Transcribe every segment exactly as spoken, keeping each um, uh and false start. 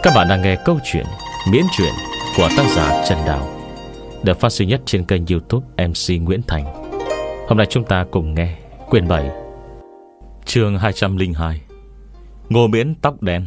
Các bạn đang nghe câu chuyện miễn truyện của tác giả Trần Đào, được phát sinh nhất trên kênh YouTube em xê Nguyễn Thành. Hôm nay chúng ta cùng nghe quyển bảy, chương hai trăm lẻ hai, Ngô Miễn tóc đen.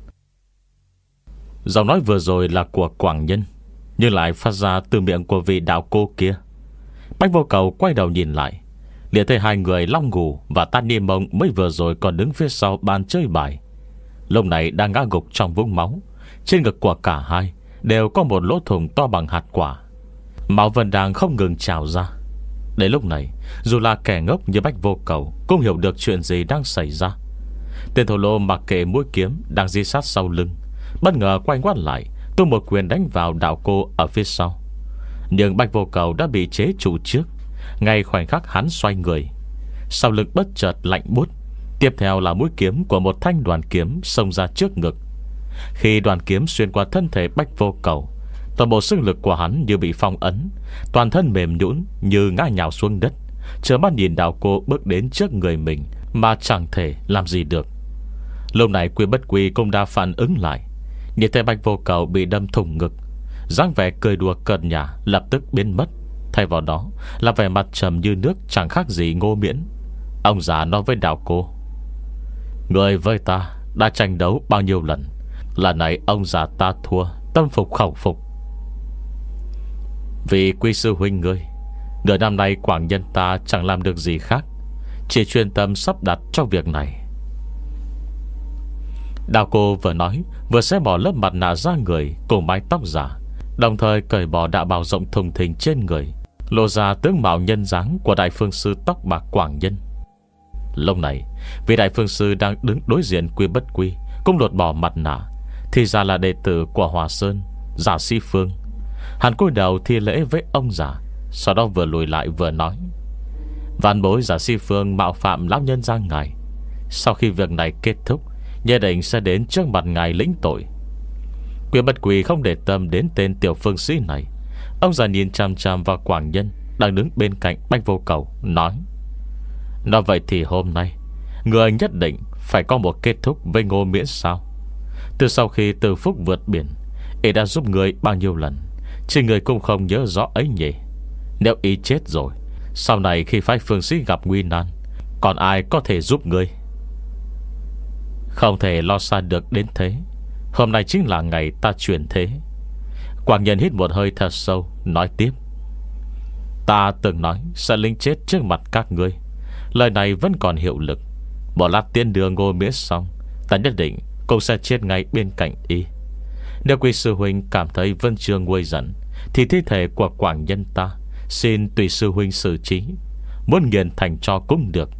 Giọng nói vừa rồi là của Quảng Nhân, nhưng lại phát ra từ miệng của vị đạo cô kia. Bách Vô Cầu quay đầu nhìn lại, liền thấy hai người Long Ngù và Tan Ni Mông mới vừa rồi còn đứng phía sau bàn chơi bài, lúc này đang ngã gục trong vũng máu. Trên ngực của cả hai đều có một lỗ thủng to bằng hạt quả, máu vẫn đang không ngừng trào ra. Đến lúc này, dù là kẻ ngốc như Bách Vô Cầu cũng hiểu được chuyện gì đang xảy ra. Tên thổ lô mặc kệ mũi kiếm đang di sát sau lưng, bất ngờ quay ngoắt lại, tung một quyền đánh vào đạo cô ở phía sau. Nhưng Bách Vô Cầu đã bị chế trụ trước. Ngay khoảnh khắc hắn xoay người, sau lưng bất chợt lạnh buốt. Tiếp theo là mũi kiếm của một thanh đoàn kiếm xông ra trước ngực. Khi đoàn kiếm xuyên qua thân thể Bách Vô Cầu, toàn bộ sức lực của hắn như bị phong ấn, toàn thân mềm nhũn như ngã nhào xuống đất, trơ mắt nhìn đạo cô bước đến trước người mình mà chẳng thể làm gì được. Lúc này Quy Bất Quy cũng đã phản ứng lại, nhìn thấy Bách Vô Cầu bị đâm thủng ngực, dáng vẻ cười đùa cợt nhả lập tức biến mất. Thay vào đó là vẻ mặt trầm như nước, chẳng khác gì Ngô Miễn. Ông già nói với đạo cô: người với ta đã tranh đấu bao nhiêu lần, lần này ông già ta thua, tâm phục khẩu phục. Vì Quy sư huynh ngươi, nửa năm nay Quảng Nhân ta chẳng làm được gì khác, chỉ chuyên tâm sắp đặt cho việc này. Đạo cô vừa nói vừa xé bỏ lớp mặt nạ ra người cùng mái tóc giả, đồng thời cởi bỏ đạo bào rộng thùng thình trên người, lộ ra tướng mạo nhân dáng của đại phương sư tóc bạc Quảng Nhân. Lúc này, vị đại phương sư đang đứng đối diện Quy Bất Quy cũng lột bỏ mặt nạ, thì ra là đệ tử của Hòa Sơn, Giả Si Phương. Hắn cúi đầu thi lễ với ông già, sau đó vừa lùi lại vừa nói: vạn bối Giả Si Phương mạo phạm lão nhân gia ngài, sau khi việc này kết thúc, nhất định sẽ đến trước mặt ngài lĩnh tội. Quy Bất Quy không để tâm đến tên tiểu phương sĩ này. Ông già nhìn chăm chăm vào Quảng Nhân đang đứng bên cạnh Bách Vô Cầu, nói: nói vậy thì hôm nay người nhất định phải có một kết thúc với Ngô Miễn sao? Từ sau khi Từ Phúc vượt biển, y đã giúp người bao nhiêu lần, chỉ người cũng không nhớ rõ ấy nhỉ. Nếu y chết rồi, sau này khi phái phương sĩ gặp nguy nan, còn ai có thể giúp người? Không thể lo xa được đến thế. Hôm nay chính là ngày ta chuyển thế. Quảng Nhân hít một hơi thật sâu, nói tiếp: ta từng nói sẽ lính chết trước mặt các ngươi, lời này vẫn còn hiệu lực. Một lát tiên đưa Ngô Miễn xong, ta nhất định cũng sẽ chết ngay bên cạnh y. Nếu Quy sư huynh cảm thấy Vân Trường nguôi giận, thì thi thể của Quảng Nhân ta xin tùy sư huynh xử trí, muốn nghiền thành cho cũng được.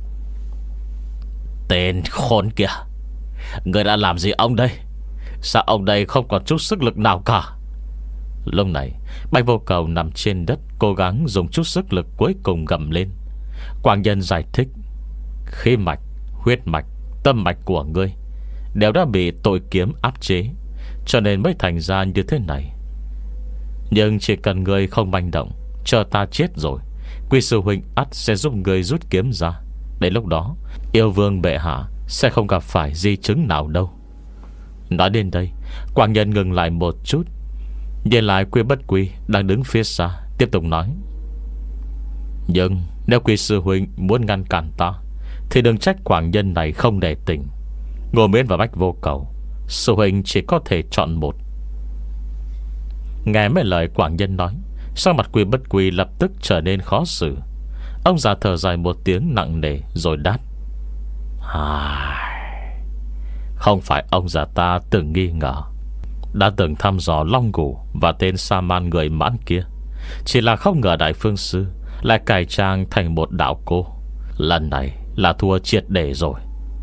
Tên khốn kìa, người đã làm gì ông đây? Sao ông đây không còn chút sức lực nào cả? Lúc này Bách Vô Cầu nằm trên đất, cố gắng dùng chút sức lực cuối cùng gầm lên. Quảng Nhân giải thích: khí mạch, huyết mạch, tâm mạch của ngươi đều đã bị tội kiếm áp chế, cho nên mới thành ra như thế này. Nhưng chỉ cần ngươi không manh động, chờ ta chết rồi, Quy sư huynh ắt sẽ giúp ngươi rút kiếm ra. Đến lúc đó, yêu vương bệ hạ sẽ không gặp phải di chứng nào đâu. Nói đến đây, Quảng Nhân ngừng lại một chút, nhìn lại Quy Bất Quy đang đứng phía xa, tiếp tục nói: nhưng nếu Quy sư huynh muốn ngăn cản ta, thì đừng trách Quảng Nhân này không để tình. Ngô Miễn và Bách Vô Cầu, sư huynh chỉ có thể chọn một. Nghe mấy lời Quảng Nhân nói, sắc mặt Quy Bất Quy lập tức trở nên khó xử. Ông già thở dài một tiếng nặng nề rồi đáp: không phải ông già ta từng nghi ngờ, đã từng thăm dò Long Ngủ và tên sa man người Mãn kia, chỉ là không ngờ đại phương sư lại cải trang thành một đạo cô. Lần này là thua triệt để rồi.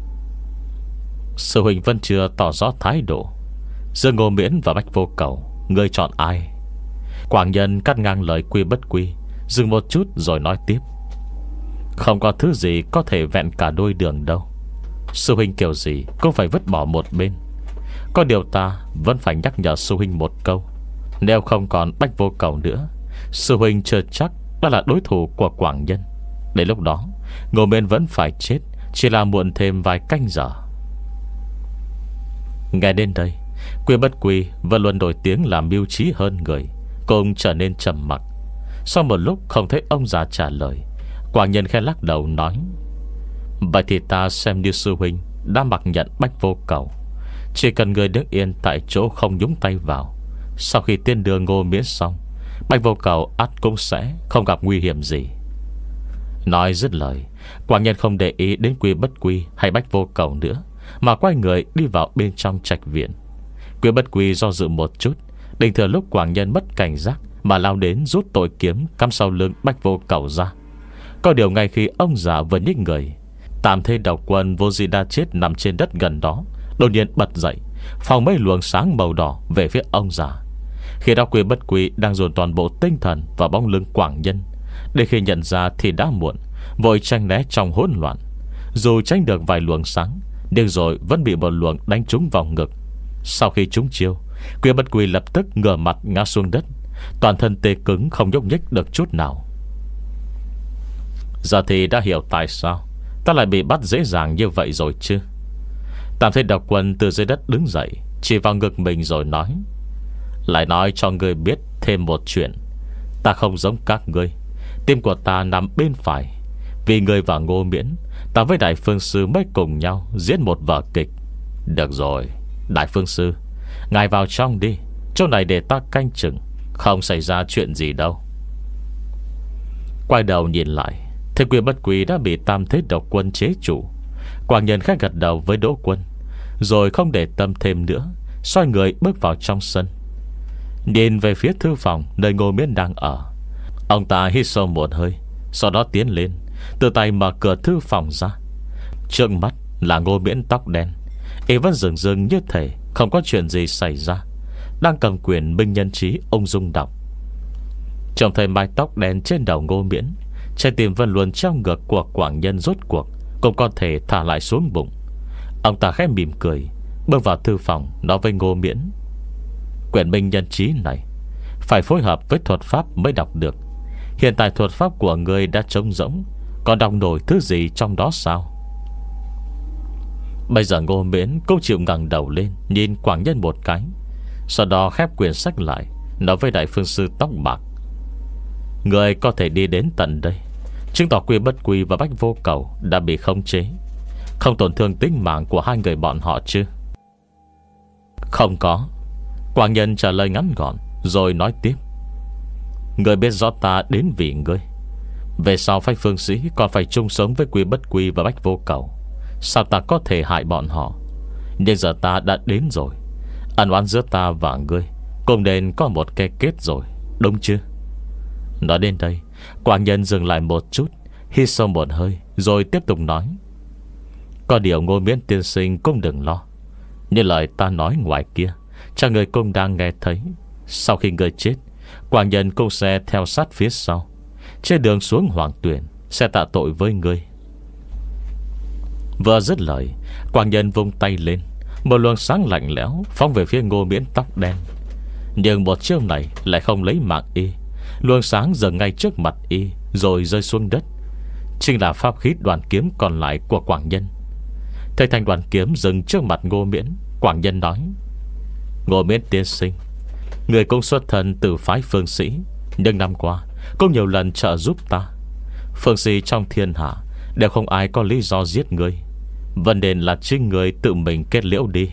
Sư huynh vẫn chưa tỏ rõ thái độ. Giữa Ngô Miễn và Bách Vô Cầu, ngươi chọn ai? Quảng Nhân cắt ngang lời Quy Bất Quy, dừng một chút rồi nói tiếp: không có thứ gì có thể vẹn cả đôi đường đâu. Sư huynh kiểu gì cũng phải vứt bỏ một bên. Có điều ta vẫn phải nhắc nhở sư huynh một câu: nếu không còn Bách Vô Cầu nữa, sư huynh chưa chắc đã là đối thủ của Quảng Nhân. Đến lúc đó, Ngô Miễn vẫn phải chết, chỉ là muộn thêm vài canh giờ. Nghe đến đây, Quy Bất Quy vẫn luôn nổi tiếng làm mưu trí hơn người, cũng trở nên trầm mặc. Sau một lúc không thấy ông già trả lời, Quảng Nhân khẽ lắc đầu nói: Vậy thì ta xem như sư huynh đã mặc nhận Bách Vô Cầu. Chỉ cần người đứng yên tại chỗ, không nhúng tay vào. Sau khi tiên đưa Ngô Miễn xong, Bách Vô Cầu ắt cũng sẽ không gặp nguy hiểm gì. Nói dứt lời, Quảng Nhân không để ý đến Quy Bất Quy hay Bách Vô Cầu nữa, mà quay người đi vào bên trong trạch viện. Quy Bất Quy do dự một chút, định thừa lúc Quảng Nhân mất cảnh giác mà lao đến rút tội kiếm cắm sau lưng Bách Vô Cầu ra. Có điều ngay khi ông già vừa nhích người, Tam Thế Độc Quân vô gì đã chết nằm trên đất gần đó đột nhiên bật dậy, phóng mấy luồng sáng màu đỏ về phía ông già. Khi đó Quy Bất Quy đang dồn toàn bộ tinh thần vào bóng lưng Quảng Nhân. Để khi nhận ra thì đã muộn, vội tranh né trong hỗn loạn. Dù tránh được vài luồng sáng, nhưng rồi vẫn bị một luồng đánh trúng vào ngực. Sau khi trúng chiêu, Quy Bất Quy lập tức ngửa mặt ngã xuống đất, toàn thân tê cứng không nhúc nhích được chút nào. Giờ thì đã hiểu tại sao ta lại bị bắt dễ dàng như vậy rồi chứ. Tam Thế Độc Quân từ dưới đất đứng dậy, chỉ vào ngực mình rồi nói: Lại nói cho ngươi biết thêm một chuyện. Ta không giống các ngươi. Tim của ta nằm bên phải. Vì ngươi và Ngô Miễn, ta với Đại Phương Sư mới cùng nhau diễn một vở kịch. Được rồi, Đại Phương Sư, ngài vào trong đi, chỗ này để ta canh chừng, không xảy ra chuyện gì đâu. Quay đầu nhìn lại, thì Quy Bất Quy đã bị Tam Thế Độc Quân chế chủ. Quảng Nhân khách gật đầu với Đỗ Quân, rồi không để tâm thêm nữa, xoay người bước vào trong sân, nhìn về phía thư phòng nơi Ngô Miễn đang ở. Ông ta hít sâu một hơi, sau đó tiến lên, từ tay mở cửa thư phòng ra. Trước mắt là Ngô Miễn tóc đen, y vẫn dường dưng như thể không có chuyện gì xảy ra, đang cầm quyển Minh Nhân Chí ung dung đọc. Trông thấy mái tóc đen trên đầu Ngô Miễn, trái tim vẫn luôn trong ngực của Quảng Nhân rốt cuộc cũng có thể thả lại xuống bụng. Ông ta khẽ mỉm cười, bước vào thư phòng, nói với Ngô Miễn: Quyển Minh Nhân Chí này phải phối hợp với thuật pháp mới đọc được. Hiện tại thuật pháp của ngươi đã trống rỗng, còn đọc nổi thứ gì trong đó sao? Bây giờ Ngô Miễn cũng chịu ngẩng đầu lên, nhìn Quảng Nhân một cái, sau đó khép quyển sách lại, nói với Đại Phương Sư tóc bạc: Ngươi có thể đi đến tận đây, chứng tỏ Quy Bất Quy và Bách Vô Cầu đã bị khống chế, không tổn thương tính mạng của hai người bọn họ chứ? Không có. Quảng Nhân trả lời ngắn gọn, rồi nói tiếp: Ngươi biết rõ ta đến vì ngươi. Về sau phái Phương Sĩ còn phải chung sống với Quy Bất Quy và Bách Vô Cầu, sao ta có thể hại bọn họ? Nhưng giờ ta đã đến rồi, ân oán giữa ta và ngươi cũng nên có một cái kết rồi, đúng chưa? Nói đến đây, Quảng Nhân dừng lại một chút, hít sâu một hơi, rồi tiếp tục nói: Có điều Ngô Miễn tiên sinh cũng đừng lo. Như lời ta nói ngoài kia, cha người cũng đang nghe thấy. Sau khi người chết, Quảng Nhân cũng sẽ theo sát phía sau, trên đường xuống Hoàng Tuyển sẽ tạ tội với ngươi. Vừa dứt lời, Quảng Nhân vung tay lên, một luồng sáng lạnh lẽo phóng về phía Ngô Miễn tóc đen. Nhưng một chiêu này lại không lấy mạng y. Luồng sáng dừng ngay trước mặt y, rồi rơi xuống đất. Chính là pháp khí đoàn kiếm còn lại của Quảng Nhân. Thấy thanh đoàn kiếm dừng trước mặt Ngô Miễn, Quảng Nhân nói: Ngô Miễn tiên sinh, người cũng xuất thân từ phái Phương Sĩ, nhưng năm qua cũng nhiều lần trợ giúp ta. Phương Sĩ trong thiên hạ đều không ai có lý do giết người, vấn đề là chính người tự mình kết liễu đi.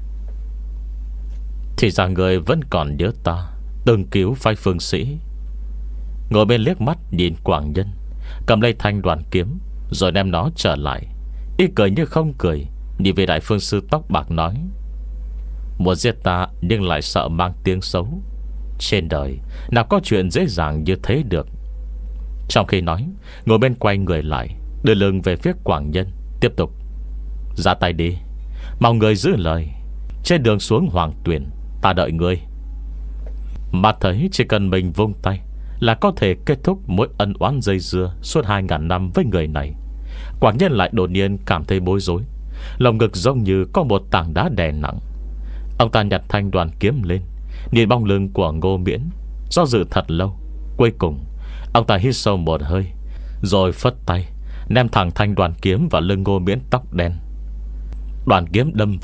Thì ra người vẫn còn nhớ ta từng cứu phái Phương Sĩ. Ngồi bên liếc mắt nhìn Quảng Nhân, cầm lấy thanh đoàn kiếm, rồi đem nó trở lại. Y cười như không cười, nhìn về Đại Phương Sư tóc bạc nói: Muốn giết ta nhưng lại sợ mang tiếng xấu, trên đời nào có chuyện dễ dàng như thế được. Trong khi nói, ngồi bên quay người lại, đưa lưng về phía Quảng Nhân, tiếp tục: Ra tay đi, mong người giữ lời. Trên đường xuống Hoàng Tuyển, ta đợi ngươi. Mà thấy chỉ cần mình vung tay là có thể kết thúc mối ân oán dây dưa suốt hai ngàn năm với người này. Quảng Nhân lại đột nhiên cảm thấy bối rối, lòng ngực giống như có một tảng đá đè nặng. Ông ta nhặt thanh đoàn kiếm lên, nhìn bóng lưng của Ngô Miễn, do dự thật lâu. Cuối cùng ông ta hít sâu một hơi, rồi phất tay ném thẳng thanh đoàn kiếm vào lưng Ngô Miễn tóc đen. Đoàn kiếm đâm vào,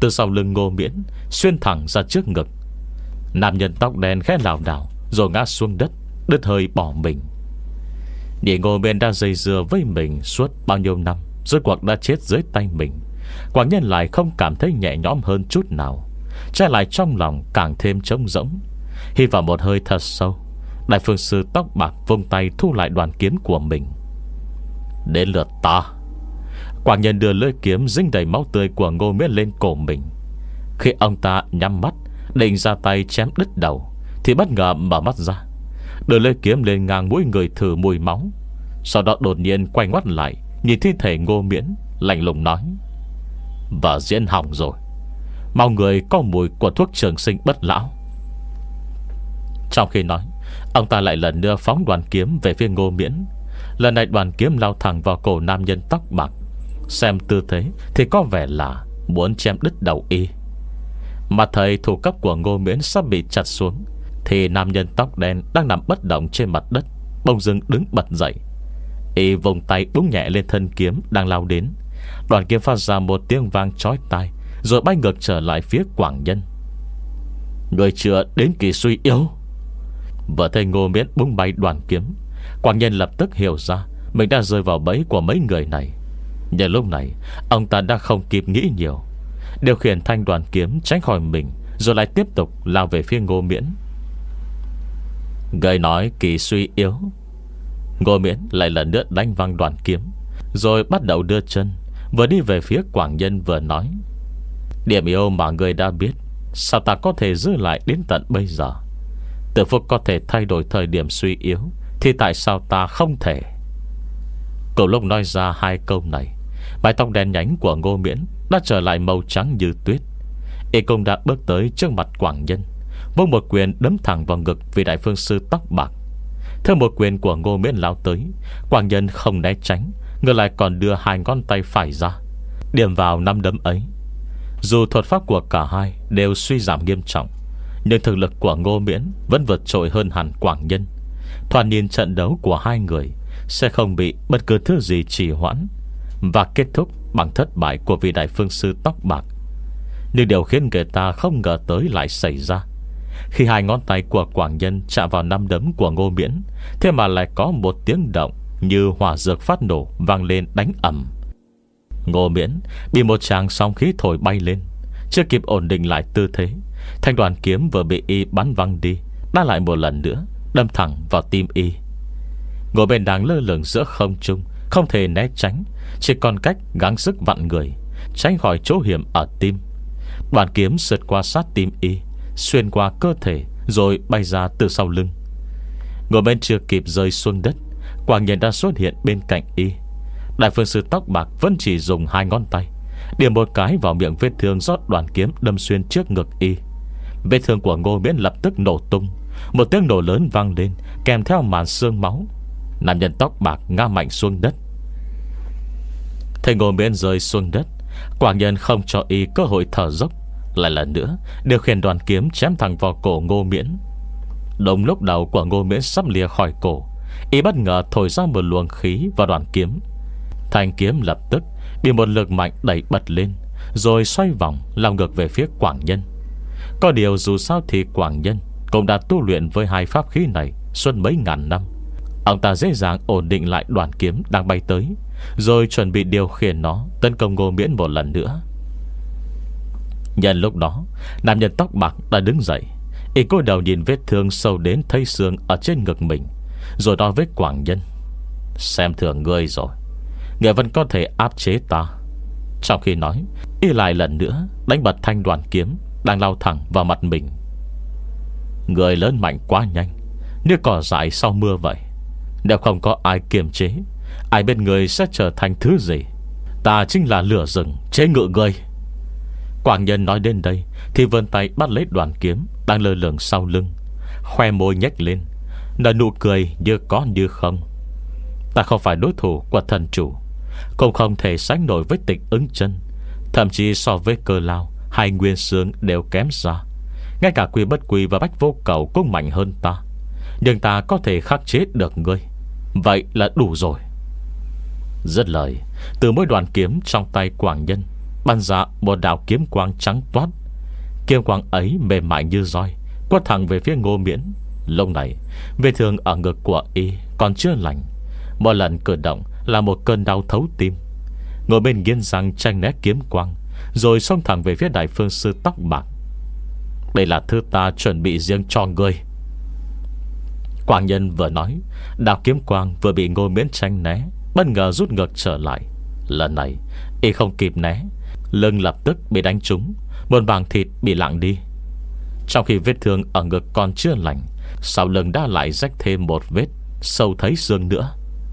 từ sau lưng Ngô Miễn xuyên thẳng ra trước ngực. Nam nhân tóc đen khẽ lảo đảo rồi ngã xuống đất, đứt hơi bỏ mình. Nhìn Ngô Miễn đã dây dưa với mình suốt bao nhiêu năm, rốt cuộc đã chết dưới tay mình, Quảng Nhân lại không cảm thấy nhẹ nhõm hơn chút nào, trái lại trong lòng càng thêm trống rỗng. Hít vào một hơi thật sâu, Đại Phương Sư tóc bạc vung tay thu lại đoàn kiếm của mình. Đến lượt ta. Quảng Nhân đưa lưỡi kiếm dính đầy máu tươi của Ngô Miễn lên cổ mình. Khi ông ta nhắm mắt định ra tay chém đứt đầu, thì bất ngờ mở mắt ra, đưa lưỡi kiếm lên ngang mũi người thử mùi máu. Sau đó đột nhiên quay ngoắt lại, nhìn thi thể Ngô Miễn, lạnh lùng nói: Vở diễn hỏng rồi, mau người có mùi của thuốc trường sinh bất lão. Trong khi nói, ông ta lại lần nữa phóng đoàn kiếm về phía Ngô Miễn. Lần này đoàn kiếm lao thẳng vào cổ nam nhân tóc bạc. Xem tư thế thì có vẻ là muốn chém đứt đầu y. Mà thấy thủ cấp của Ngô Miễn sắp bị chặt xuống, thì nam nhân tóc đen đang nằm bất động trên mặt đất bỗng dưng đứng bật dậy. Y vùng tay búng nhẹ lên thân kiếm đang lao đến. Đoàn kiếm phát ra một tiếng vang chói tai, rồi bay ngược trở lại phía Quảng Nhân. Người chưa đến kỳ suy yếu. Vừa thấy Ngô Miễn búng bay đoàn kiếm, Quảng Nhân lập tức hiểu ra mình đã rơi vào bẫy của mấy người này. Nhưng lúc này ông ta đã không kịp nghĩ nhiều, điều khiển thanh đoàn kiếm tránh khỏi mình, rồi lại tiếp tục lao về phía Ngô Miễn. Người nói kỳ suy yếu. Ngô Miễn lại lần nữa đánh văng đoàn kiếm, rồi bắt đầu đưa chân, vừa đi về phía Quảng Nhân vừa nói: Điểm yếu mà người đã biết, sao ta có thể giữ lại đến tận bây giờ? Tử Phúc có thể thay đổi thời điểm suy yếu, thì tại sao ta không thể? Cùng lúc nói ra hai câu này, mái tóc đen nhánh của Ngô Miễn đã trở lại màu trắng như tuyết. Y cũng đã bước tới trước mặt Quảng Nhân, vung một quyền đấm thẳng vào ngực vị Đại Phương Sư tóc bạc. Theo một quyền của Ngô Miễn lao tới, Quảng Nhân không né tránh, ngược lại còn đưa hai ngón tay phải ra, điểm vào năm đấm ấy. Dù thuật pháp của cả hai đều suy giảm nghiêm trọng, nhưng thực lực của Ngô Miễn vẫn vượt trội hơn hẳn Quảng Nhân. Thoạt nhìn trận đấu của hai người sẽ không bị bất cứ thứ gì trì hoãn, và kết thúc bằng thất bại của vị Đại Phương Sư tóc bạc. Nhưng điều khiến người ta không ngờ tới lại xảy ra. Khi hai ngón tay của Quảng Nhân chạm vào năm đấm của Ngô Miễn, thế mà lại có một tiếng động như hỏa dược phát nổ vang lên đánh ầm. Ngô Miễn bị một tràng sóng khí thổi bay lên, chưa kịp ổn định lại tư thế, thanh đoàn kiếm vừa bị y bắn văng đi đã lại một lần nữa đâm thẳng vào tim y. Ngô Miễn đang lơ lửng giữa không trung, không thể né tránh, chỉ còn cách gắng sức vặn người tránh khỏi chỗ hiểm ở tim. Đoàn kiếm sượt qua sát tim y, xuyên qua cơ thể, rồi bay ra từ sau lưng. Ngô Miễn chưa kịp rơi xuống đất, Quảng Nhân đã xuất hiện bên cạnh y. Đại Phương Sư tóc bạc vẫn chỉ dùng hai ngón tay điểm một cái vào miệng vết thương do đoàn kiếm đâm xuyên trước ngực y. Vết thương của Ngô Miễn lập tức nổ tung, một tiếng nổ lớn vang lên, kèm theo màn xương máu. Nam nhân tóc bạc ngã mạnh xuống đất. Thấy Ngô Miễn rơi xuống đất, Quảng Nhân không cho y cơ hội thở dốc, lại lần nữa điều khiển đoàn kiếm chém thẳng vào cổ Ngô Miễn. Đúng lúc đầu của Ngô Miễn sắp lìa khỏi cổ, y bất ngờ thổi ra một luồng khí vào đoàn kiếm. Thanh kiếm lập tức bị một lực mạnh đẩy bật lên, rồi xoay vòng lao ngược về phía Quảng Nhân. Có điều dù sao thì Quảng Nhân cũng đã tu luyện với hai pháp khí này suốt mấy ngàn năm. Ông ta dễ dàng ổn định lại đoàn kiếm đang bay tới, rồi chuẩn bị điều khiển nó tấn công Ngô Miễn một lần nữa. Nhân lúc đó, nam nhân tóc bạc đã đứng dậy. Y cúi đầu nhìn vết thương sâu đến thấy xương ở trên ngực mình, rồi nói với Quảng Nhân: Xem thường ngươi rồi, ngươi vẫn có thể áp chế ta. Trong khi nói, y lại lần nữa đánh bật thanh đoàn kiếm đang lao thẳng vào mặt mình. Người lớn mạnh quá nhanh, như cỏ dại sau mưa vậy. Nếu không có ai kiềm chế, ai bên người sẽ trở thành thứ gì? Ta chính là lửa rừng chế ngự ngươi. Quảng Nhân nói đến đây thì vươn tay bắt lấy đoàn kiếm đang lơ lửng sau lưng, khoe môi nhếch lên, nở nụ cười như có như không. Ta không phải đối thủ của thần chủ, cũng không thể sánh nổi với Tịch Ứng Chân, thậm chí so với Cơ Lao hay Nguyên Sướng đều kém xa. Ngay cả Quy Bất Quy và Bách Vô Cầu cũng mạnh hơn ta, nhưng ta có thể khắc chế được ngươi, vậy là đủ rồi. Dứt lời, từ mỗi đoàn kiếm trong tay Quảng Nhân, bắn ra một đạo kiếm quang trắng toát. Kiếm quang ấy mềm mại như roi, quất thẳng về phía Ngô Miễn. Lúc này vết thương ở ngực của y còn chưa lành, mỗi lần cử động là một cơn đau thấu tim. Ngồi bên nghiến răng tranh né kiếm quang, rồi xông thẳng về phía Đại Phương Sư tóc bạc. Đây là thứ ta chuẩn bị riêng cho ngươi. Quang Nhân vừa nói, đạo kiếm quang vừa bị Ngô Miễn tranh né, bất ngờ rút ngược trở lại. Lần này y không kịp né, lưng lập tức bị đánh trúng, một bảng thịt bị lặng đi. Trong khi vết thương ở ngực còn chưa lành, sau lưng đã lại rách thêm một vết sâu thấy xương nữa.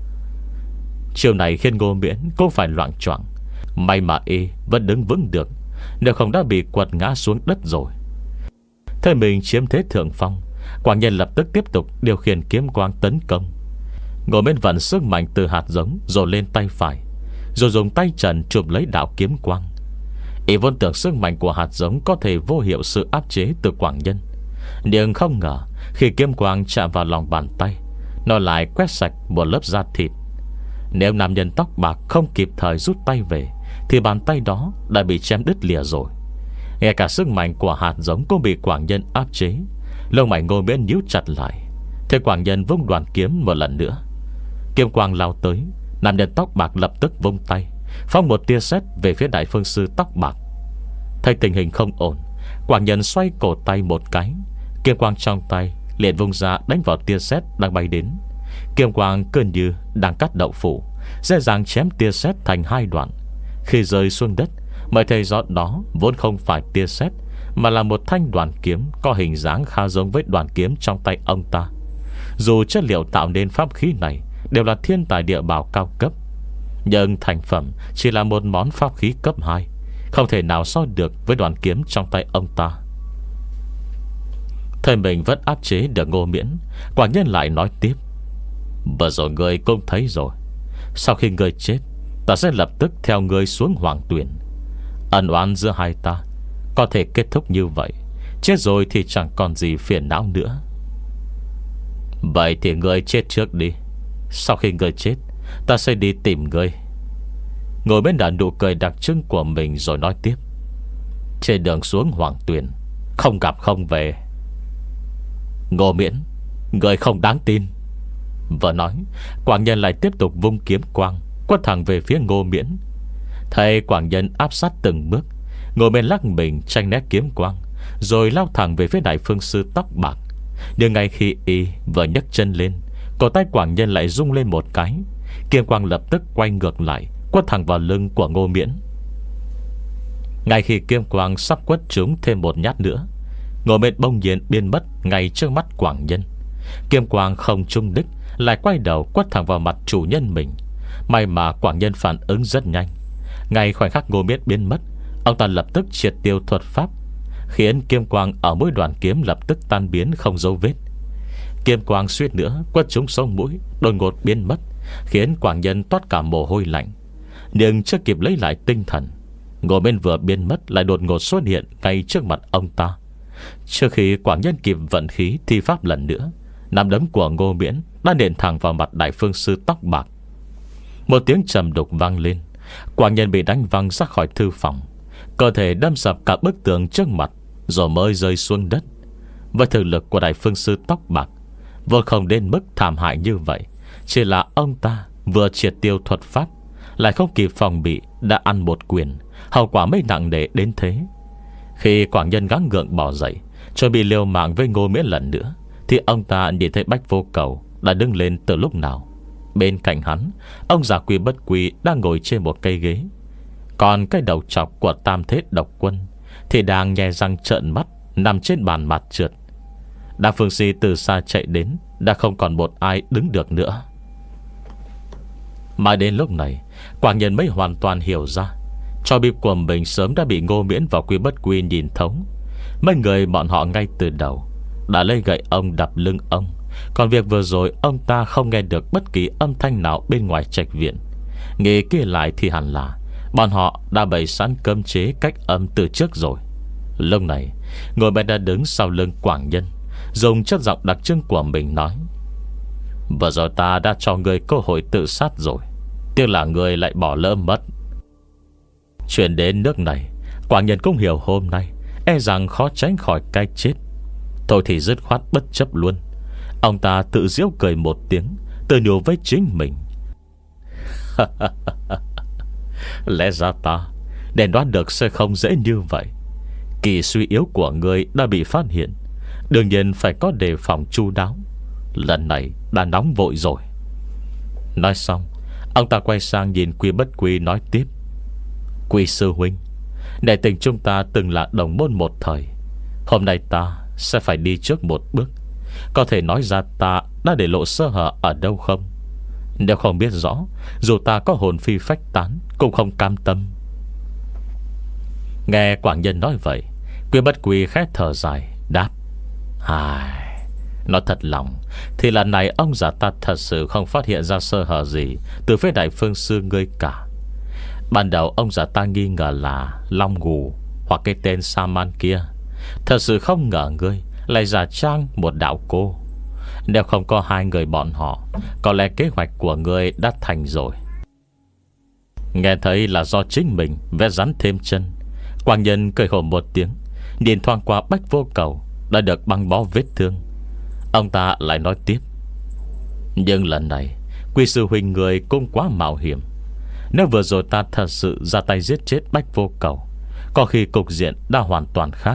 Chiều này khiến Ngô Miễn cũng phải loạng choạng. May mà y vẫn đứng vững được, nếu không đã bị quật ngã xuống đất rồi. Thấy mình chiếm thế thượng phong, Quảng Nhân lập tức tiếp tục điều khiển kiếm quang tấn công. Ngô Miễn vận sức mạnh từ hạt giống rồi lên tay phải, rồi dùng tay trần chụp lấy đạo kiếm quang. Y vốn tưởng sức mạnh của hạt giống có thể vô hiệu sự áp chế từ Quảng Nhân, nhưng không ngờ khi kiếm quang chạm vào lòng bàn tay, nó lại quét sạch một lớp da thịt. Nếu nam nhân tóc bạc không kịp thời rút tay về, thì bàn tay đó đã bị chém đứt lìa rồi. Ngay cả sức mạnh của hạt giống cũng bị Quảng Nhân áp chế. Lông mày Ngô Miễn nhíu chặt lại. Thế Quảng Nhân vung đoàn kiếm một lần nữa. Kiếm quang lao tới, nam nhân tóc bạc lập tức vung tay, phóng một tia sét về phía Đại Phương Sư tóc bạc. Thấy tình hình không ổn, Quảng Nhân xoay cổ tay một cái, kiếm quang trong tay liền vung ra đánh vào tia sét đang bay đến. Kiếm quang cứ như đang cắt đậu phụ, dễ dàng chém tia sét thành hai đoạn. Khi rơi xuống đất, mới thấy rõ đó vốn không phải tia sét, mà là một thanh đoàn kiếm có hình dáng khá giống với đoàn kiếm trong tay ông ta. Dù chất liệu tạo nên pháp khí này đều là thiên tài địa bảo cao cấp, nhưng thành phẩm chỉ là một món pháp khí cấp hai, không thể nào so được với đoàn kiếm trong tay ông ta. Thời mình vẫn áp chế được Ngô Miễn, Quảng Nhân lại nói tiếp: vừa rồi ngươi cũng thấy rồi, sau khi ngươi chết, ta sẽ lập tức theo ngươi xuống Hoàng Tuyền. Ân oán giữa hai ta có thể kết thúc như vậy, chết rồi thì chẳng còn gì phiền não nữa. Vậy thì ngươi chết trước đi, sau khi ngươi chết, ta sẽ đi tìm ngươi. Ngồi bên đàn nụ cười đặc trưng của mình rồi nói tiếp: trên đường xuống Hoàng Tuyền, không gặp không về. Ngô Miễn, ngươi không đáng tin. Vừa nói, Quảng Nhân lại tiếp tục vung kiếm quang, quất thẳng về phía Ngô Miễn. Thấy Quảng Nhân áp sát từng bước, Ngô Miễn lắc mình tranh né kiếm quang, rồi lao thẳng về phía Đại Phương Sư tóc bạc. Nhưng ngay khi y vừa nhấc chân lên, cổ tay Quảng Nhân lại rung lên một cái, kiếm quang lập tức quay ngược lại, quất thẳng vào lưng của Ngô Miễn. Ngay khi kiếm quang sắp quất trúng thêm một nhát nữa, Ngô Miễn bỗng nhiên biến mất ngay trước mắt Quảng Nhân. Kiếm quang không trúng đích, lại quay đầu quất thẳng vào mặt chủ nhân mình. May mà Quảng Nhân phản ứng rất nhanh. Ngay khoảnh khắc Ngô Miễn biến mất, ông ta lập tức triệt tiêu thuật pháp, khiến kiếm quang ở mỗi đoàn kiếm lập tức tan biến không dấu vết. Kiếm quang suýt nữa quất trúng sống mũi, đột ngột biến mất, khiến Quảng Nhân toát cả mồ hôi lạnh. Nhưng chưa kịp lấy lại tinh thần, Ngô Miễn vừa biến mất lại đột ngột xuất hiện ngay trước mặt ông ta. Trước khi Quảng Nhân kịp vận khí thi pháp lần nữa, nắm đấm của Ngô Miễn đã nện thẳng vào mặt Đại Phương Sư tóc bạc. Một tiếng trầm đục vang lên, Quảng Nhân bị đánh văng ra khỏi thư phòng, cơ thể đâm sập cả bức tường trước mặt, rồi mới rơi xuống đất. Với thực lực của Đại Phương Sư tóc bạc vốn không đến mức thảm hại như vậy, chỉ là ông ta vừa triệt tiêu thuật pháp, lại không kịp phòng bị, đã ăn một quyền, hậu quả mới nặng nề đến thế. Khi Quảng Nhân gắng gượng bỏ dậy, chuẩn bị liều mạng với Ngô Miễn lần nữa, thì ông ta nhìn thấy Bách Vô Cầu đã đứng lên từ lúc nào. Bên cạnh hắn, ông già Quy Bất Quy đang ngồi trên một cây ghế, còn cái đầu trọc của Tam Thế Độc Quân thì đang nhe răng trợn mắt nằm trên bàn mặt trượt. Đám phương sĩ từ xa chạy đến, đã không còn một ai đứng được nữa. Mà đến lúc này, Quảng Nhân mới hoàn toàn hiểu ra, trò bịp của mình sớm đã bị Ngô Miễn và Quy Bất Quy nhìn thấu. Mấy người bọn họ ngay từ đầu đã lấy gậy ông đập lưng ông, còn việc vừa rồi ông ta không nghe được bất kỳ âm thanh nào bên ngoài trạch viện. Nghĩ kia lại thì hẳn là bọn họ đã bày sẵn cấm chế cách âm từ trước rồi. Lúc này, Ngô Miễn đã đứng sau lưng Quảng Nhân, dùng chất giọng đặc trưng của mình nói: vừa rồi ta đã cho người cơ hội tự sát rồi, tiếc là người lại bỏ lỡ mất. Chuyện đến nước này, Quảng Nhân cũng hiểu hôm nay e rằng khó tránh khỏi cái chết. Thôi thì dứt khoát bất chấp luôn. Ông ta tự giễu cười một tiếng, tự nhủ với chính mình. Lẽ ra ta để đoán được sẽ không dễ như vậy. Kỳ suy yếu của người đã bị phát hiện, đương nhiên phải có đề phòng chu đáo. Lần này đã nóng vội rồi. Nói xong, ông ta quay sang nhìn Quy Bất Quy nói tiếp. Quy sư huynh, nể tình chúng ta từng là đồng môn một thời, hôm nay ta sẽ phải đi trước một bước. Có thể nói ra ta đã để lộ sơ hở ở đâu không? Nếu không biết rõ, dù ta có hồn phi phách tán cũng không cam tâm. Nghe Quảng Nhân nói vậy, Quy Bất Quy khẽ thở dài đáp. Ai, nói thật lòng thì lần này ông già ta thật sự không phát hiện ra sơ hở gì từ phía Đại Phương sư ngươi cả. Ban đầu ông già ta nghi ngờ là Long Ngù hoặc cái tên Saman kia. Thật sự không ngờ ngươi lại giả trang một đạo cô. Nếu không có hai người bọn họ, có lẽ kế hoạch của ngươi đã thành rồi. Nghe thấy là do chính mình vẽ rắn thêm chân, Quảng Nhân cười khổ một tiếng, nhìn thoáng qua Bách Vô Cầu đã được băng bó vết thương. Ông ta lại nói tiếp. Nhưng lần này Quy sư huynh người cũng quá mạo hiểm. Nếu vừa rồi ta thật sự ra tay giết chết Bách Vô Cầu, có khi cục diện đã hoàn toàn khác.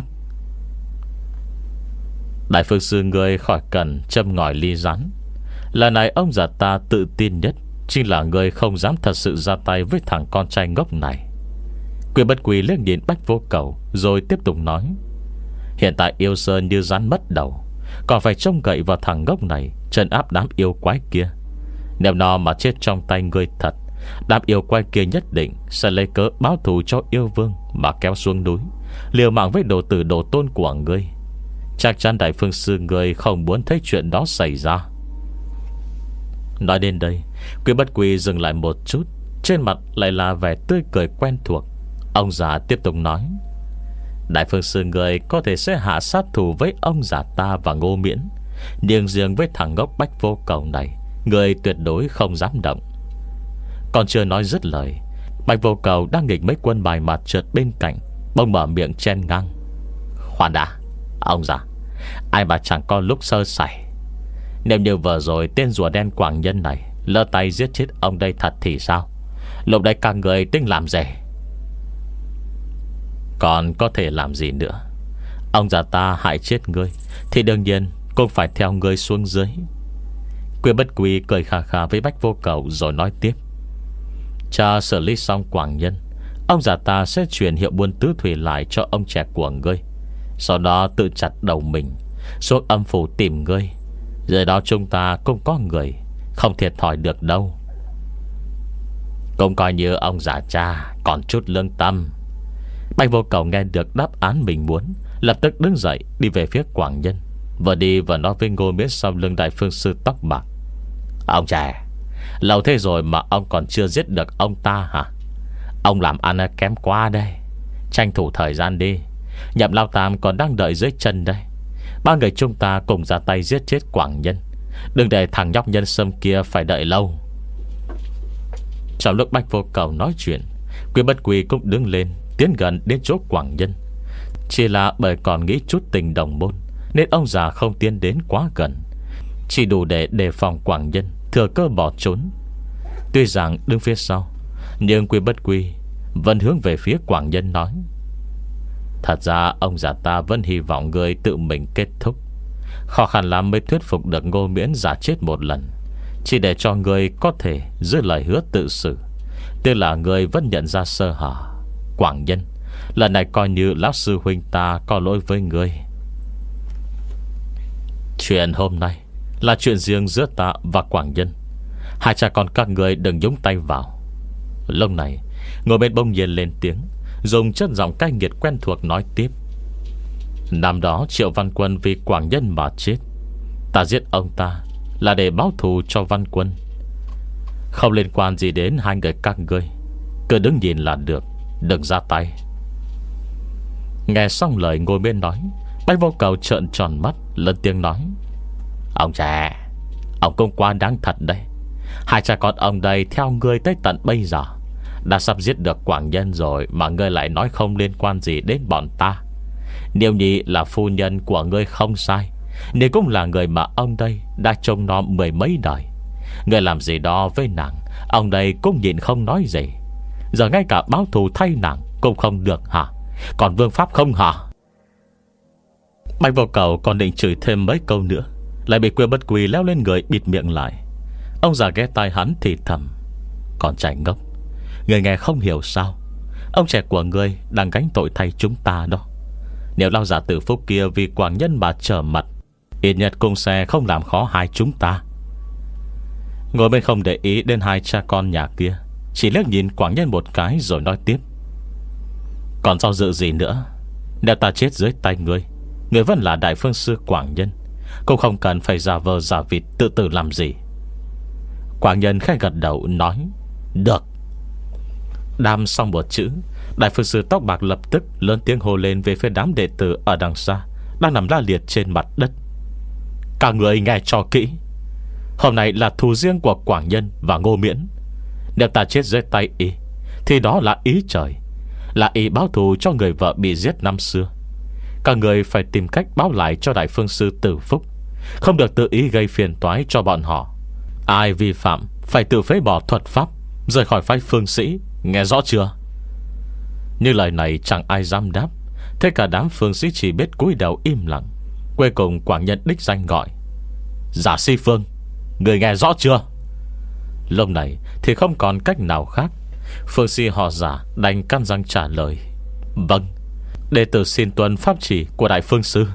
Đại phương sư người khỏi cần châm ngòi ly rắn. Lần này ông già ta tự tin nhất chính là người không dám thật sự ra tay với thằng con trai ngốc này. Quy Bất Quy liếc nhìn Bách Vô Cầu rồi tiếp tục nói. Hiện tại yêu sơn như rắn mất đầu, còn phải trông cậy vào thằng ngốc này trấn áp đám yêu quái kia. Nếu nó mà chết trong tay ngươi thật, đám yêu quái kia nhất định sẽ lấy cớ báo thù cho yêu vương mà kéo xuống núi, liều mạng với đồ tử đồ tôn của ngươi. Chắc chắn Đại Phương sư ngươi không muốn thấy chuyện đó xảy ra. Nói đến đây, Quy Bất Quy dừng lại một chút, trên mặt lại là vẻ tươi cười quen thuộc. Ông già tiếp tục nói. Đại Phương sư ngươi có thể sẽ hạ sát thủ với ông già ta và Ngô Miễn, nhưng riêng với thằng ngốc Bách Vô Cầu này, ngươi tuyệt đối không dám động. Còn chưa nói dứt lời, Bách Vô Cầu đang nghịch mấy quân bài mặt trượt bên cạnh, bỗng mở miệng chen ngang. Khoan đã, ông già, ai mà chẳng có lúc sơ sẩy. Nếu như vừa rồi tên rùa đen Quảng Nhân này lỡ tay giết chết ông đây thật thì sao? Lúc đây các người tính làm gì? Còn có thể làm gì nữa? Ông già ta hại chết ngươi thì đương nhiên cũng phải theo ngươi xuống dưới. Quy Bất Quy cười khà khà với Bách Vô Cầu rồi nói tiếp. Cha xử lý xong Quảng Nhân, ông già ta sẽ chuyển hiệu buôn tứ thủy lại cho ông trẻ của ngươi, sau đó tự chặt đầu mình xuống âm phủ tìm ngươi. Giờ đó chúng ta cũng có người, không thiệt thòi được đâu. Cũng coi như ông già cha còn chút lương tâm. Bạch Vô Cầu nghe được đáp án mình muốn, lập tức đứng dậy đi về phía Quảng Nhân, vừa đi vừa nói với Ngô Miễn sau lưng Đại Phương sư tóc bạc. Ông trẻ, lâu thế rồi mà ông còn chưa giết được ông ta hả? Ông làm ăn kém quá đây. Tranh thủ thời gian đi, Nhậm Lao Tam còn đang đợi dưới chân đây. Ba người chúng ta cùng ra tay giết chết Quảng Nhân, đừng để thằng nhóc Nhân Sâm kia phải đợi lâu. Trong lúc Bách Vô Cầu nói chuyện, Quy Bất Quy cũng đứng lên tiến gần đến chỗ Quảng Nhân. Chỉ là bởi còn nghĩ chút tình đồng môn nên ông già không tiến đến quá gần, chỉ đủ để đề phòng Quảng Nhân thừa cơ bỏ trốn. Tuy rằng đứng phía sau, nhưng Quy Bất Quy vẫn hướng về phía Quảng Nhân nói. Thật ra ông già ta vẫn hy vọng người tự mình kết thúc. Khó khăn lắm mới thuyết phục được Ngô Miễn giả chết một lần, chỉ để cho người có thể giữ lời hứa tự xử. Tức là người vẫn nhận ra sơ hở. Quảng Nhân, lần này coi như lão sư huynh ta có lỗi với người. Chuyện hôm nay là chuyện riêng giữa ta và Quảng Nhân, hai cha con các người đừng nhúng tay vào. Lúc này ngồi bên bông nhiên lên tiếng, dùng chất giọng cay nghiệt quen thuộc nói tiếp. Năm đó Triệu Văn Quân vì Quảng Nhân mà chết, ta giết ông ta là để báo thù cho Văn Quân, không liên quan gì đến hai người các ngươi. Cứ đứng nhìn là được, đừng ra tay. Nghe xong lời ngồi bên nói, Bách Vô Cầu trợn tròn mắt, lớn tiếng nói. Ông trẻ, ông cũng quá đáng thật đấy. Hai cha con ông đây theo ngươi tới tận bây giờ, Đã sắp giết được Quảng Nhân rồi mà ngươi lại nói không liên quan gì đến bọn ta. Niêu Nhi là phu nhân của ngươi không sai, nên cũng là người mà ông đây đã trông nom mười mấy đời. Ngươi làm gì đó với nàng, ông đây cũng nhịn không nói gì. Giờ ngay cả báo thù thay nàng cũng không được hả? Còn vương pháp không hả? Bạch Vô Cầu còn định chửi thêm mấy câu nữa, lại bị Quyên Bất Quy leo lên người bịt miệng lại. Ông già ghé tai hắn thì thầm: Còn trai ngốc, người nghe không hiểu sao? Ông trẻ của ngươi đang gánh tội thay chúng ta đó. Nếu lao giả Tử Phúc kia vì Quảng Nhân mà trở mặt, ít nhất cũng sẽ không làm khó hai chúng ta. Ngồi bên không để ý đến hai cha con nhà kia, chỉ liếc nhìn Quảng Nhân một cái rồi nói tiếp: Còn do dự gì nữa? Nếu ta chết dưới tay ngươi, ngươi vẫn là đại phương sư Quảng Nhân, cũng không cần phải giả vờ giả vịt tự tử làm gì. Quảng Nhân khẽ gật đầu nói: Được. Đam xong một chữ, đại phương sư tóc bạc lập tức lớn tiếng hô lên về phía đám đệ tử ở đằng xa đang nằm la liệt trên mặt đất: Các người nghe cho kỹ, hôm nay là thù riêng của Quảng Nhân và Ngô Miễn. Nếu ta chết dưới tay y, thì đó là ý trời, là y báo thù cho người vợ bị giết năm xưa. Các người phải tìm cách báo lại cho đại phương sư Tử Phúc, không được tự ý gây phiền toái cho bọn họ. Ai vi phạm phải tự phế bỏ thuật pháp, rời khỏi phái phương sĩ. Nghe rõ chưa? Như lời này chẳng ai dám đáp. Thế cả đám phương sĩ chỉ biết cúi đầu im lặng. Cuối cùng Quảng Nhân đích danh gọi: Giả Si Phương, người nghe rõ chưa? Lúc này thì không còn cách nào khác, phương sĩ họ Giả đành cắn răng trả lời: Vâng, đệ tử xin tuân pháp chỉ của đại phương sư.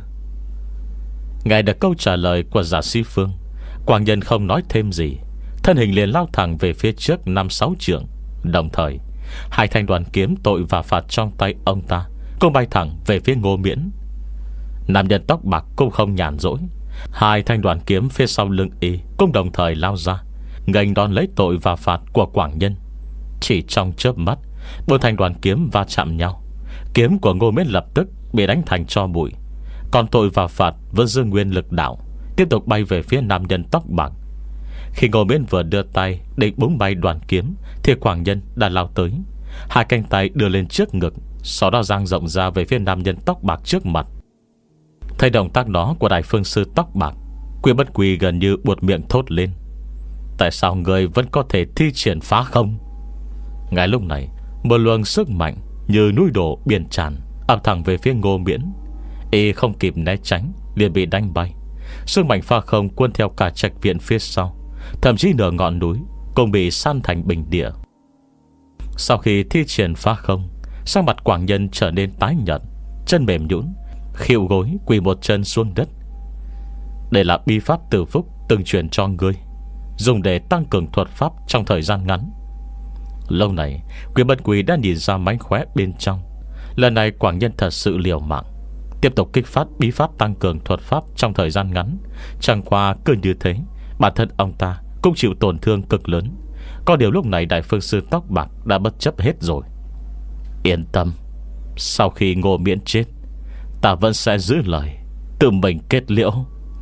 Nghe được câu trả lời của Giả Si Phương, Quảng Nhân không nói thêm gì, thân hình liền lao thẳng về phía trước năm sáu trượng. Đồng thời hai thanh đoàn kiếm tội và phạt trong tay ông ta cũng bay thẳng về phía Ngô Miễn. Nam nhân tóc bạc cũng không nhàn rỗi, hai thanh đoàn kiếm phía sau lưng y cũng đồng thời lao ra, nghênh đón lấy tội và phạt của Quảng Nhân. Chỉ trong chớp mắt, bốn thanh đoàn kiếm va chạm nhau. Kiếm của Ngô Miễn lập tức bị đánh thành tro bụi, còn tội và phạt vẫn giữ nguyên lực đạo, tiếp tục bay về phía nam nhân tóc bạc. Khi Ngô Miễn vừa đưa tay định búng bay đoàn kiếm, thì Quảng Nhân đã lao tới, hai cánh tay đưa lên trước ngực, sau đó dang rộng ra về phía nam nhân tóc bạc trước mặt. Thấy động tác đó của đại phương sư tóc bạc, Quyên Bất Quy gần như buột miệng thốt lên: Tại sao người vẫn có thể thi triển phá không? Ngay lúc này, một luồng sức mạnh như núi đổ biển tràn ập thẳng về phía Ngô Miễn. Y không kịp né tránh, liền bị đánh bay. Sức mạnh phá không cuốn theo cả trạch viện phía sau, thậm chí nửa ngọn núi cũng bị san thành bình địa. Sau khi thi triển phá không, sắc mặt Quảng Nhân trở nên tái nhợt, chân mềm nhũn, khịu gối quỳ một chân xuống đất. Đây là bí pháp Tử Phúc từng truyền cho ngươi, dùng để tăng cường thuật pháp trong thời gian ngắn. Lâu này Quyên Bất Quy đã nhìn ra mánh khóe bên trong. Lần này Quảng Nhân thật sự liều mạng, tiếp tục kích phát bí pháp tăng cường thuật pháp trong thời gian ngắn. Chẳng qua cứ như thế, bản thân ông ta cũng chịu tổn thương cực lớn. Có điều lúc này đại phương sư tóc bạc đã bất chấp hết rồi. Yên tâm, sau khi Ngô Miễn chết, ta vẫn sẽ giữ lời, tự mình kết liễu.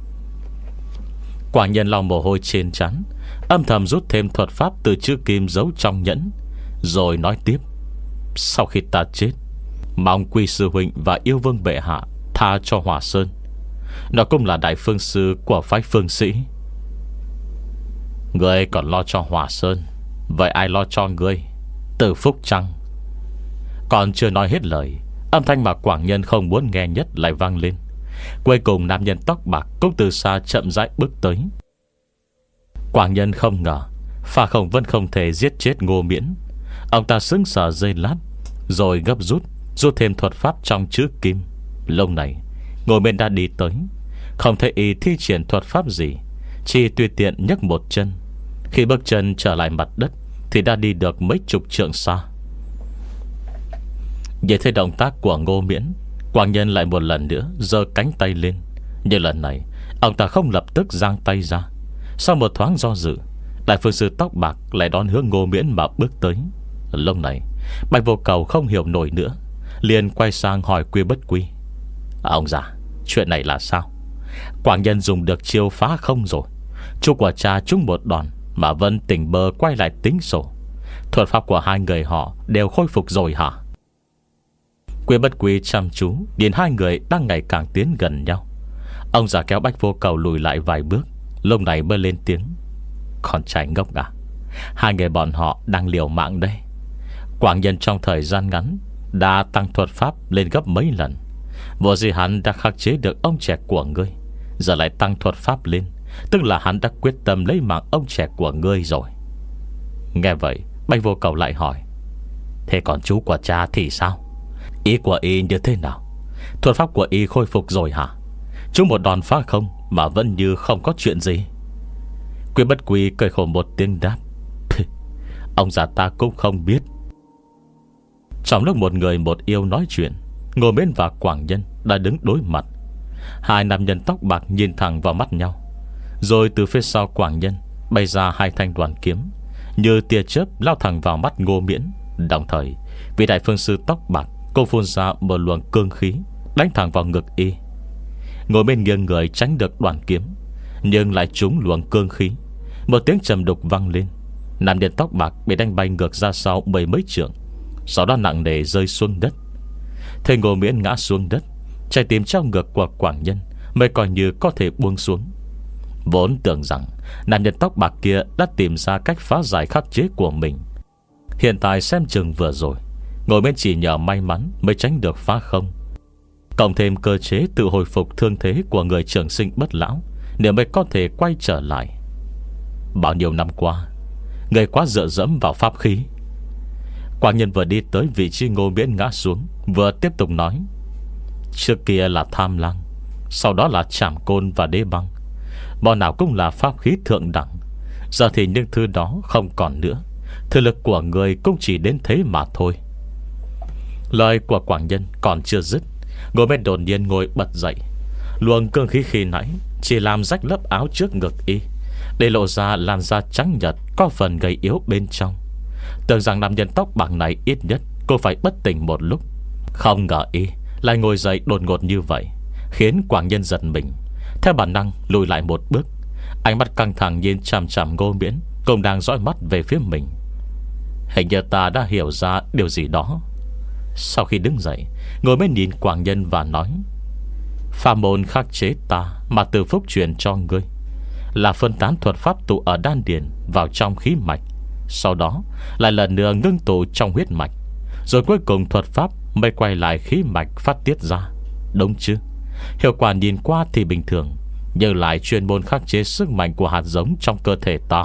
Quảng Nhân lau mồ hôi trên trán, âm thầm rút thêm thuật pháp từ chữ kim giấu trong nhẫn, rồi nói tiếp: Sau khi ta chết, mong Quy sư huynh và yêu vương bệ hạ tha cho Hỏa Sơn. Nó cũng là đại phương sư của phái phương sĩ. Ngươi còn lo cho Hỏa Sơn, vậy ai lo cho ngươi? Tử Phúc chăng? Còn chưa nói hết lời, âm thanh mà Quảng Nhân không muốn nghe nhất lại vang lên. Cuối cùng nam nhân tóc bạc cũng từ xa chậm rãi bước tới. Quảng Nhân không ngờ Phá không vẫn không thể giết chết Ngô Miễn. Ông ta sững sờ giây lát, rồi gấp rút rút thêm thuật pháp trong chữ kim. Lúc này Ngô Miễn đã đi tới, không thấy y thi triển thuật pháp gì, chỉ tùy tiện nhấc một chân. Khi bước chân trở lại mặt đất thì đã đi được mấy chục trượng xa. Nhìn thấy động tác của Ngô Miễn, Quảng Nhân lại một lần nữa giơ cánh tay lên. Nhưng lần này ông ta không lập tức giang tay ra. Sau một thoáng do dự, đại phương sư tóc bạc lại đón hướng Ngô Miễn mà bước tới. Lúc này Bạch Vô Cầu không hiểu nổi nữa, liền quay sang hỏi Quy Bất Quy: Ông già, chuyện này là sao? Quảng Nhân dùng được chiêu phá không rồi, chú của cha trúng một đòn mà vẫn tỉnh bơ quay lại tính sổ. Thuật pháp của hai người họ đều khôi phục rồi hả? Quy Bất Quy chăm chú nhìn hai người đang ngày càng tiến gần nhau. Ông già kéo Bách Vô Cầu lùi lại vài bước, lúc này mới lên tiếng: Con trai ngốc à, hai người bọn họ đang liều mạng đây. Quảng Nhân trong thời gian ngắn đã tăng thuật pháp lên gấp mấy lần. Vô gì hắn đã khắc chế được ông trẻ của ngươi, giờ lại tăng thuật pháp lên, tức là hắn đã quyết tâm lấy mạng ông trẻ của ngươi rồi. Nghe vậy, Bách Vô Cầu lại hỏi: Thế còn chú của cha thì sao? Ý của y như thế nào? Thuật pháp của y khôi phục rồi hả? Chú một đòn phá không mà vẫn như không có chuyện gì. Quy Bất Quy cười khổ một tiếng đáp: Ông già ta cũng không biết. Trong lúc một người một yêu nói chuyện, Ngô Miễn và Quảng Nhân đã đứng đối mặt. Hai nam nhân tóc bạc nhìn thẳng vào mắt nhau. Rồi từ phía sau Quảng Nhân bay ra hai thanh đoàn kiếm, như tia chớp lao thẳng vào mắt Ngô Miễn. Đồng thời, vị đại phương sư tóc bạc cô phun ra một luồng cương khí đánh thẳng vào ngực y. Ngô Miễn nghiêng người tránh được đoàn kiếm, nhưng lại trúng luồng cương khí. Một tiếng trầm đục vang lên. Nam nhân tóc bạc bị đánh bay ngược ra sau mười mấy trượng, sau đó nặng nề rơi xuống đất. Thấy Ngô Miễn ngã xuống đất, trái tim trong ngực của Quảng Nhân mới coi như có thể buông xuống. Vốn tưởng rằng nam nhân tóc bạc kia đã tìm ra cách phá giải khắc chế của mình. Hiện tại xem chừng vừa rồi Ngô Miễn chỉ nhờ may mắn mới tránh được phá không, cộng thêm cơ chế tự hồi phục thương thế của người trường sinh bất lão, nếu mới có thể quay trở lại. Bao nhiêu năm qua, người quá dựa dẫm vào pháp khí. Quảng Nhân vừa đi tới vị trí Ngô Miễn ngã xuống, vừa tiếp tục nói: Trước kia là Tham Lang, sau đó là Trảm Côn và Đế Băng, bọn nào cũng là pháp khí thượng đẳng. Giờ thì những thứ đó không còn nữa, thực lực của người cũng chỉ đến thế mà thôi. Lời của Quảng Nhân còn chưa dứt, Ngô Miễn đột nhiên ngồi bật dậy. Luồng cương khí khi nãy chỉ làm rách lớp áo trước ngực y, để lộ ra làn da trắng nhợt có phần gầy yếu bên trong. Tưởng rằng nam nhân tóc bạc này ít nhất cô phải bất tỉnh một lúc, không ngờ y lại ngồi dậy đột ngột như vậy, khiến Quảng Nhân giật mình, theo bản năng lùi lại một bước. Ánh mắt căng thẳng nhìn chằm chằm Ngô Miễn, cũng đang dõi mắt về phía mình. Hình như ta đã hiểu ra điều gì đó. Sau khi đứng dậy, Ngô Miễn nhìn Quảng Nhân và nói: Pháp môn khắc chế ta mà Từ Phúc truyền cho ngươi là phân tán thuật pháp tụ ở đan điền vào trong khí mạch, sau đó lại lần nữa ngưng tụ trong huyết mạch, rồi cuối cùng thuật pháp mới quay lại khí mạch phát tiết ra, đúng chứ? Hiệu quả nhìn qua thì bình thường, nhưng lại chuyên môn khắc chế sức mạnh của hạt giống trong cơ thể ta.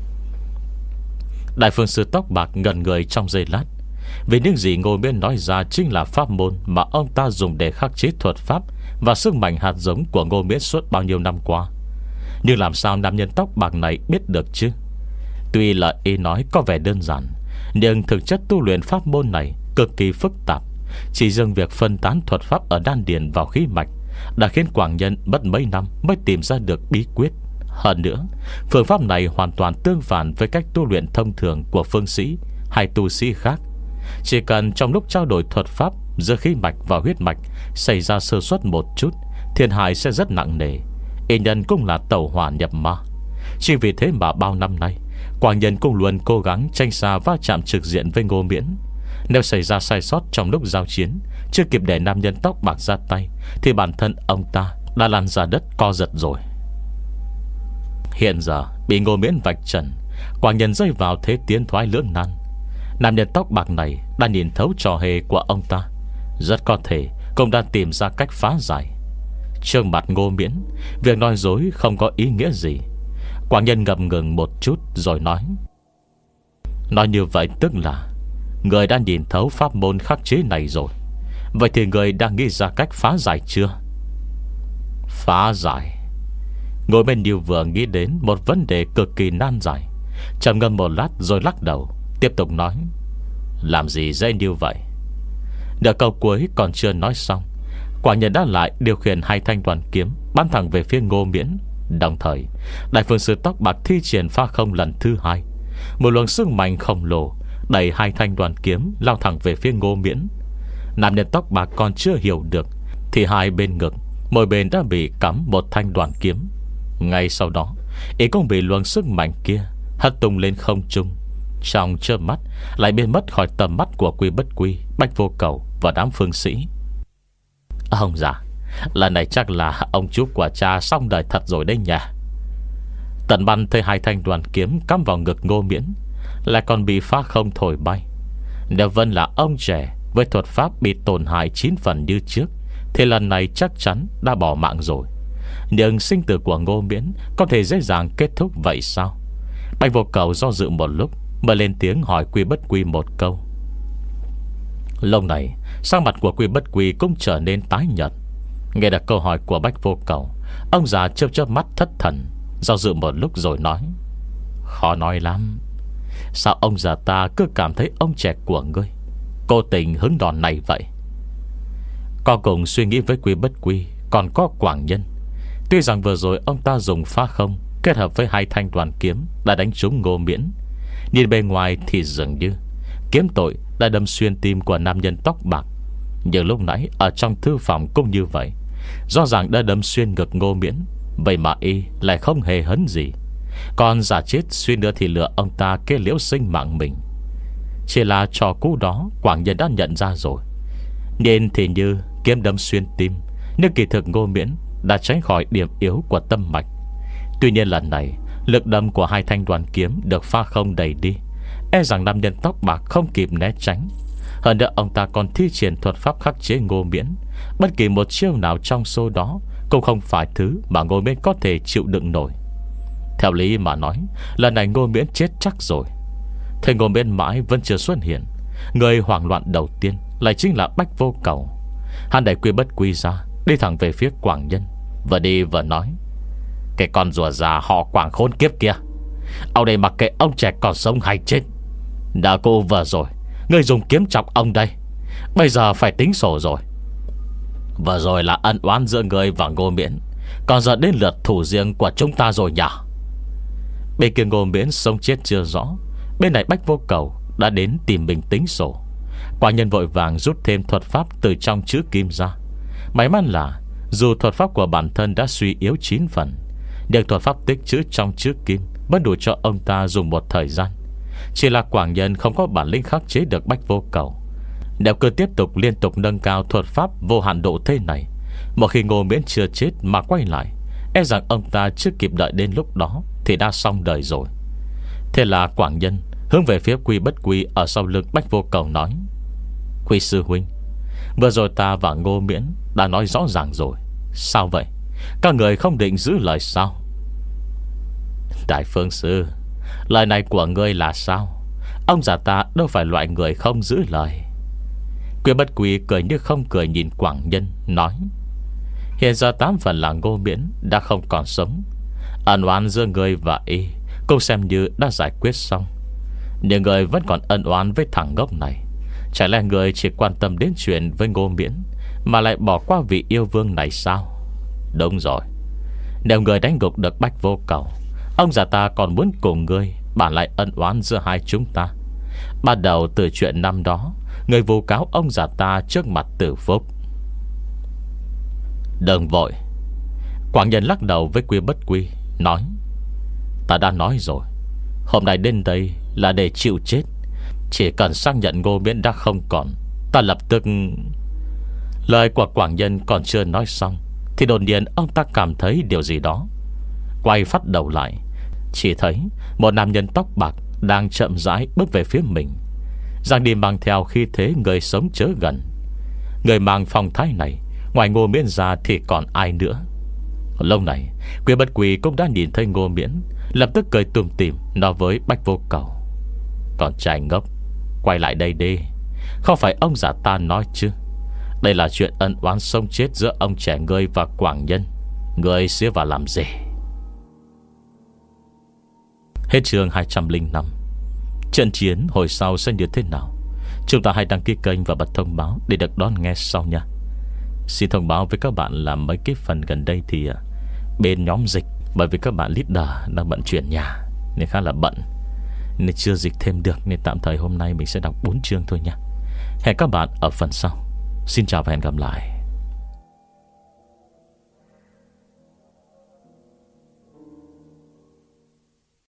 Đại phương sư tóc bạc ngẩn người trong giây lát, vì những gì Ngô Miễn nói ra chính là pháp môn mà ông ta dùng để khắc chế thuật pháp và sức mạnh hạt giống của Ngô Miễn suốt bao nhiêu năm qua. Nhưng làm sao nam nhân tóc bạc này biết được chứ? Tuy là y nói có vẻ đơn giản, nhưng thực chất tu luyện pháp môn này cực kỳ phức tạp. Chỉ riêng việc phân tán thuật pháp ở đan điền vào khí mạch đã khiến Quảng Nhân mất mấy năm mới tìm ra được bí quyết. Hơn nữa, phương pháp này hoàn toàn tương phản với cách tu luyện thông thường của phương sĩ hay tu sĩ khác. Chỉ cần trong lúc trao đổi thuật pháp giữa khí mạch và huyết mạch xảy ra sơ suất một chút, thiệt hại sẽ rất nặng nề. Y nhân cũng là tẩu hỏa nhập ma. Chỉ vì thế mà bao năm nay Quảng Nhân cũng luôn cố gắng tranh xa va chạm trực diện với Ngô Miễn. Nếu xảy ra sai sót trong lúc giao chiến, chưa kịp để nam nhân tóc bạc ra tay, thì bản thân ông ta đã lăn ra đất co giật rồi. Hiện giờ bị Ngô Miễn vạch trần, Quảng Nhân rơi vào thế tiến thoái lưỡng nan. Nam nhân tóc bạc này đã nhìn thấu trò hề của ông ta, rất có thể cũng đã tìm ra cách phá giải. Trước mặt Ngô Miễn, việc nói dối không có ý nghĩa gì. Quảng Nhân ngập ngừng một chút rồi nói: Nói như vậy tức là người đã nhìn thấu pháp môn khắc chế này rồi. Vậy thì người đang nghĩ ra cách phá giải chưa? Phá giải? Ngô Miễn Điêu vừa nghĩ đến một vấn đề cực kỳ nan giải, trầm ngâm một lát rồi lắc đầu, tiếp tục nói: Làm gì dễ như vậy? Nửa câu cuối còn chưa nói xong, Quảng Nhân đã lại điều khiển hai thanh đoàn kiếm bắn thẳng về phía Ngô Miễn. Đồng thời, đại phương sư tóc bạc thi triển pha không lần thứ hai. Một luồng sức mạnh khổng lồ đẩy hai thanh đoàn kiếm lao thẳng về phía Ngô Miễn. Nam nhân tóc bạc còn chưa hiểu được, thì hai bên ngực mỗi bên đã bị cắm một thanh đoàn kiếm. Ngay sau đó, y cũng bị luồng sức mạnh kia hất tung lên không trung. trong chớp mắt lại biến mất khỏi tầm mắt của Quy Bất Quy, Bách Vô Cầu và đám phương sĩ. Ông già, lần này chắc là ông chú của cha xong đời thật rồi đấy nhỉ. Tần Băn thấy hai thanh đoàn kiếm cắm vào ngực Ngô Miễn, lại còn bị phá không thổi bay. Nếu Vân là ông trẻ với thuật pháp bị tổn hại chín phần như trước, thì lần này chắc chắn đã bỏ mạng rồi. Nhưng sinh tử của Ngô Miễn có thể dễ dàng kết thúc vậy sao? Bạch Vô Cầu do dự một lúc mới lên tiếng hỏi Quy Bất Quy một câu. Lúc này sắc mặt của Quy Bất Quy cũng trở nên tái nhợt. Nghe được câu hỏi của Bạch Vô Cầu, ông già chớp chớp mắt thất thần, do dự một lúc rồi nói: Khó nói lắm. Sao ông già ta cứ cảm thấy ông trẻ của ngươi cố tình hứng đòn này vậy? Có cùng suy nghĩ với Quy Bất Quy còn có Quảng Nhân. Tuy rằng vừa rồi ông ta dùng phá không kết hợp với hai thanh đoàn kiếm đã đánh trúng Ngô Miễn, nhìn bề ngoài thì dường như kiếm tội đã đâm xuyên tim của nam nhân tóc bạc. Nhưng lúc nãy ở trong thư phòng cũng như vậy, rõ ràng đã đâm xuyên ngực Ngô Miễn, vậy mà y lại không hề hấn gì. Còn giả chết suy nữa thì lừa ông ta kết liễu sinh mạng mình. Chỉ là trò cũ đó Quảng Nhân đã nhận ra rồi, nên thì như kiếm đâm xuyên tim, nhưng kỳ thực Ngô Miễn đã tránh khỏi điểm yếu của tâm mạch. Tuy nhiên lần này lực đâm của hai thanh đoàn kiếm được pha không đẩy đi, e rằng nam nhân tóc bạc không kịp né tránh. Hơn nữa ông ta còn thi triển thuật pháp khắc chế Ngô Miễn. Bất kỳ một chiêu nào trong số đó cũng không phải thứ mà Ngô Miễn có thể chịu đựng nổi. Theo lý mà nói, lần này Ngô Miễn chết chắc rồi. Thế Ngô Miễn mãi vẫn chưa xuất hiện. Người hoảng loạn đầu tiên lại chính là Bách Vô Cầu. Hắn đẩy Quy Bất Quy ra, đi thẳng về phía Quảng Nhân, vừa đi vừa nói: Cái con rùa già họ Quảng khốn kiếp kia, ông đây mặc kệ ông trẻ còn sống hay chết. Đã cô vừa rồi ngươi dùng kiếm chọc ông đây, bây giờ phải tính sổ rồi. Vừa rồi là ân oán giữa ngươi và Ngô Miễn, còn giờ đến lượt thủ riêng của chúng ta rồi nhỉ? Bên kia Ngô Miễn sống chết chưa rõ, bên này Bách Vô Cầu đã đến tìm mình tính sổ. Quảng Nhân vội vàng rút thêm thuật pháp từ trong chữ kim ra. May mắn là dù thuật pháp của bản thân đã suy yếu chín phần, nhưng thuật pháp tích chữ trong chữ kim vẫn đủ cho ông ta dùng một thời gian. Chỉ là Quảng Nhân không có bản lĩnh khắc chế được Bách Vô Cầu. Nếu cứ tiếp tục liên tục nâng cao thuật pháp vô hạn độ thế này, một khi Ngô Miễn chưa chết mà quay lại, e rằng ông ta chưa kịp đợi đến lúc đó thì đã xong đời rồi. Thế là Quảng Nhân hướng về phía Quy Bất Quy ở sau lưng Bách Vô Cầu nói: Quy sư huynh, vừa rồi ta và Ngô Miễn đã nói rõ ràng rồi. Sao vậy? Các người không định giữ lời sao? Đại phương sư, lời này của ngươi là sao? Ông già ta đâu phải loại người không giữ lời. Quy Bất Quy cười như không cười nhìn Quảng Nhân, nói: Hiện giờ tám phần là Ngô Miễn đã không còn sống. Ân oán giữa ngươi và y cũng xem như đã giải quyết xong. Nhưng ngươi vẫn còn ân oán với thằng ngốc này. Chả lẽ ngươi chỉ quan tâm đến chuyện với Ngô Miễn mà lại bỏ qua vị yêu vương này sao? Đúng rồi, nếu ngươi đánh gục được Bách Vô Cầu, ông già ta còn muốn cùng ngươi bàn lại ân oán giữa hai chúng ta. Bắt đầu từ chuyện năm đó, ngươi vu cáo ông già ta trước mặt Tử Phúc. Đừng vội. Quảng Nhân lắc đầu với Quy Bất Quy, nói: Ta đã nói rồi, hôm nay đến đây là để chịu chết. Chỉ cần xác nhận Ngô Miễn đã không còn, ta lập tức... Lời của Quảng Nhân còn chưa nói xong thì đột nhiên ông ta cảm thấy điều gì đó. Quay phát đầu lại, chỉ thấy một nam nhân tóc bạc đang chậm rãi bước về phía mình. Giang đi mang theo khí thế người sống chớ gần. Người mang phong thái này, ngoài Ngô Miễn ra thì còn ai nữa? Lâu này Quy Bất Quy cũng đã nhìn thấy Ngô Miễn, lập tức cười tủm tỉm nói với Bách Vô Cầu: Còn trai ngốc, quay lại đây đi. Không phải ông già ta nói chứ, đây là chuyện ân oán sống chết giữa ông trẻ ngươi và Quảng Nhân. Ngươi xía vào làm gì? Hết chương hai trăm lẻ năm. Trận chiến hồi sau sẽ như thế nào? Chúng ta hãy đăng ký kênh và bật thông báo để được đón nghe sau nha. Xin thông báo với các bạn là mấy cái phần gần đây thì bên nhóm dịch, bởi vì các bạn leader đang bận chuyển nhà nên khá là bận, nên chưa dịch thêm được, nên tạm thời hôm nay mình sẽ đọc bốn chương thôi nha. Hẹn các bạn ở phần sau. Xin chào và hẹn gặp lại.